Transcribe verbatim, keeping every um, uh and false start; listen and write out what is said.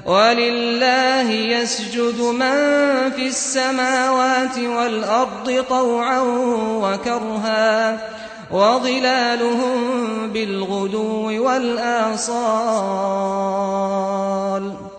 وَلِلَّهِ يَسْجُدُ مَن فِي السَّمَاوَاتِ وَالْأَرْضِ طَوْعًا وَكَرْهًا وَظِلَالُهُم بِالْغُدُوِّ وَالْآصَالِ